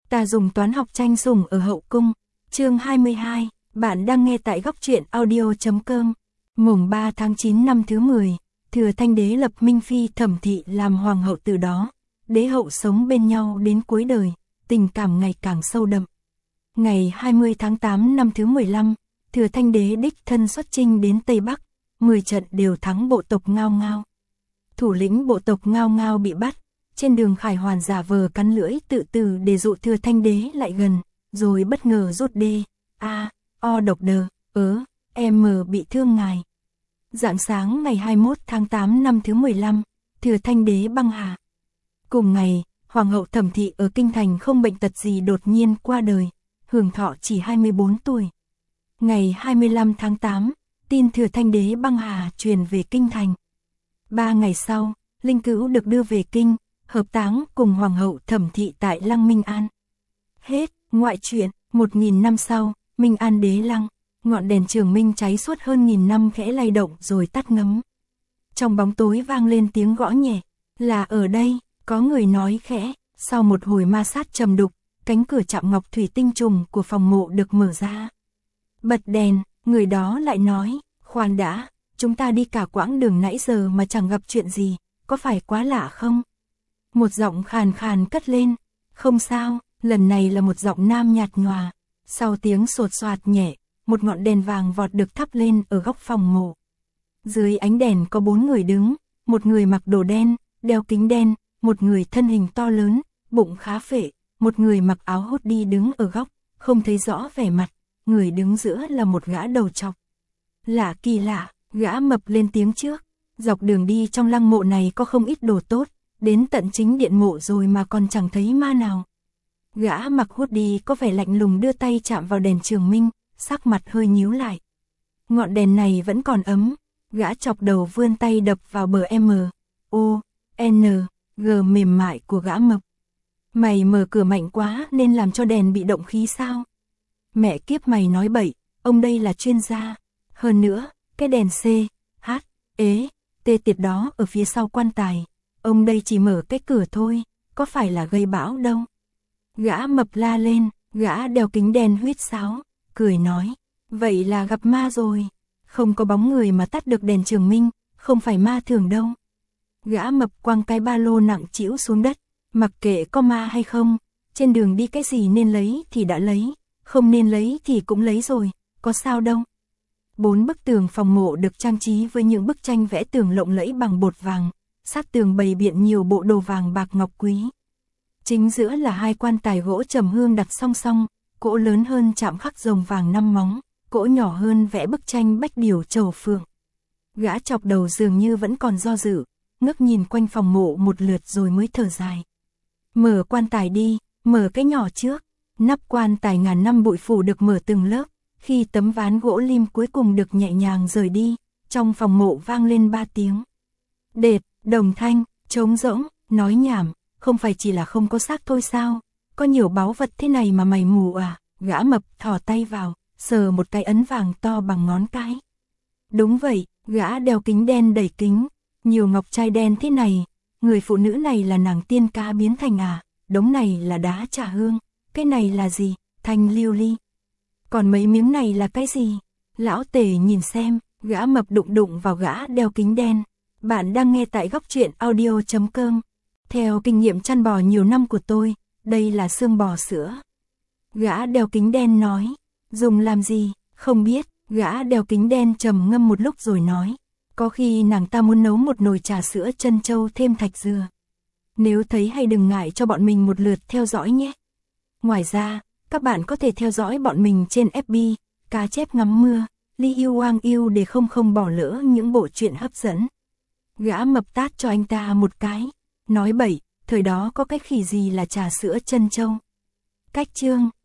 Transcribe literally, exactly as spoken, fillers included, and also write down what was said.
Ta dùng toán học tranh sủng ở hậu cung. Chương hai mươi hai, bạn đang nghe tại góc truyện audio chấm com. Mùng ba tháng chín năm thứ mười, Thừa Thanh đế lập Minh Phi Thẩm Thị làm hoàng hậu, từ đó, đế hậu sống bên nhau đến cuối đời, tình cảm ngày càng sâu đậm. Ngày hai mươi tháng tám năm thứ mười lăm, Thừa Thanh đế đích thân xuất chinh đến Tây Bắc, mười trận đều thắng bộ tộc Ngao Ngao. Thủ lĩnh bộ tộc Ngao Ngao bị bắt, trên đường Khải Hoàn giả vờ cắn lưỡi tự tử để dụ Thừa Thanh đế lại gần, rồi bất ngờ rút đê, a, o độc đờ, ớ, em bị thương ngài. Rạng sáng ngày hai mươi mốt tháng tám năm thứ mười lăm, Thừa Thanh đế băng hà. Cùng ngày, Hoàng hậu Thẩm Thị ở Kinh Thành không bệnh tật gì đột nhiên qua đời, hưởng thọ chỉ hai mươi bốn tuổi. Ngày hai mươi lăm tháng tám, tin Thừa Thanh đế băng hà truyền về Kinh Thành. Ba ngày sau, linh cữu được đưa về Kinh, hợp táng cùng Hoàng hậu Thẩm Thị tại Lăng Minh An. Hết, ngoại truyện. Một nghìn năm sau, Minh An đế lăng, ngọn đèn Trường Minh cháy suốt hơn nghìn năm khẽ lay động rồi tắt ngấm. Trong bóng tối vang lên tiếng gõ nhẹ, là ở đây, có người nói khẽ. Sau một hồi ma sát trầm đục, cánh cửa chạm ngọc thủy tinh trùng của phòng mộ được mở ra. Bật đèn, người đó lại nói, khoan đã, chúng ta đi cả quãng đường nãy giờ mà chẳng gặp chuyện gì, có phải quá lạ không? Một giọng khàn khàn cất lên, không sao, lần này là một giọng nam nhạt nhòa. Sau tiếng sột soạt nhẹ, một ngọn đèn vàng vọt được thắp lên ở góc phòng mộ. Dưới ánh đèn có bốn người đứng, một người mặc đồ đen, đeo kính đen, một người thân hình to lớn, bụng khá phệ, một người mặc áo hốt đi đứng ở góc, không thấy rõ vẻ mặt, người đứng giữa là một gã đầu trọc. Lạ kỳ lạ, gã mập lên tiếng trước, dọc đường đi trong lăng mộ này có không ít đồ tốt, đến tận chính điện mộ rồi mà còn chẳng thấy ma nào. Gã mặc hốt đi có vẻ lạnh lùng đưa tay chạm vào đèn Trường Minh, sắc mặt hơi nhíu lại. Ngọn đèn này vẫn còn ấm, gã chọc đầu vươn tay đập vào bờ M, O, N, G mềm mại của gã mập. Mày mở cửa mạnh quá nên làm cho đèn bị động khí sao? Mẹ kiếp mày nói bậy, ông đây là chuyên gia. Hơn nữa, cái đèn C, H, ế, T tiệt đó ở phía sau quan tài. Ông đây chỉ mở cái cửa thôi, có phải là gây bão đâu. Gã mập la lên, gã đeo kính đen huýt sáo, cười nói, vậy là gặp ma rồi. Không có bóng người mà tắt được đèn Trường Minh, không phải ma thường đâu. Gã mập quăng cái ba lô nặng trĩu xuống đất, mặc kệ có ma hay không, trên đường đi cái gì nên lấy thì đã lấy, không nên lấy thì cũng lấy rồi, có sao đâu. Bốn bức tường phòng mộ được trang trí với những bức tranh vẽ tường lộng lẫy bằng bột vàng, sát tường bày biện nhiều bộ đồ vàng bạc ngọc quý. Chính giữa là hai quan tài gỗ trầm hương đặt song song, cỗ lớn hơn chạm khắc rồng vàng năm móng, cỗ nhỏ hơn vẽ bức tranh bách điểu trầu phượng. Gã chọc đầu dường như vẫn còn do dự, ngước nhìn quanh phòng mộ một lượt rồi mới thở dài. Mở quan tài đi, mở cái nhỏ trước. Nắp quan tài ngàn năm bụi phủ được mở từng lớp, khi tấm ván gỗ lim cuối cùng được nhẹ nhàng rời đi, trong phòng mộ vang lên ba tiếng. Đệt, đồng thanh, trống rỗng, nói nhảm, không phải chỉ là không có xác thôi sao? Có nhiều báu vật thế này mà mày mù à? Gã mập thò tay vào, sờ một cái ấn vàng to bằng ngón cái. Đúng vậy, gã đeo kính đen đẩy kính, nhiều ngọc trai đen thế này, người phụ nữ này là nàng tiên ca biến thành à? Đống này là đá trà hương, cái này là gì? Thanh lưu ly. Còn mấy miếng này là cái gì? Lão tể nhìn xem, gã mập đụng đụng vào gã đeo kính đen. Bạn đang nghe tại góc truyện audio chấm com. Theo kinh nghiệm chăn bò nhiều năm của tôi, đây là xương bò sữa. Gã đeo kính đen nói, dùng làm gì, không biết. Gã đeo kính đen trầm ngâm một lúc rồi nói, có khi nàng ta muốn nấu một nồi trà sữa trân châu thêm thạch dừa. Nếu thấy hay đừng ngại cho bọn mình một lượt theo dõi nhé. Ngoài ra, các bạn có thể theo dõi bọn mình trên ép bê, Cá Chép Ngắm Mưa, Li Yêu Wang Yêu để không không bỏ lỡ những bộ truyện hấp dẫn. Gã mập tát cho anh ta một cái, nói bậy, thời đó có cái khỉ gì là trà sữa trân châu. Cách chương.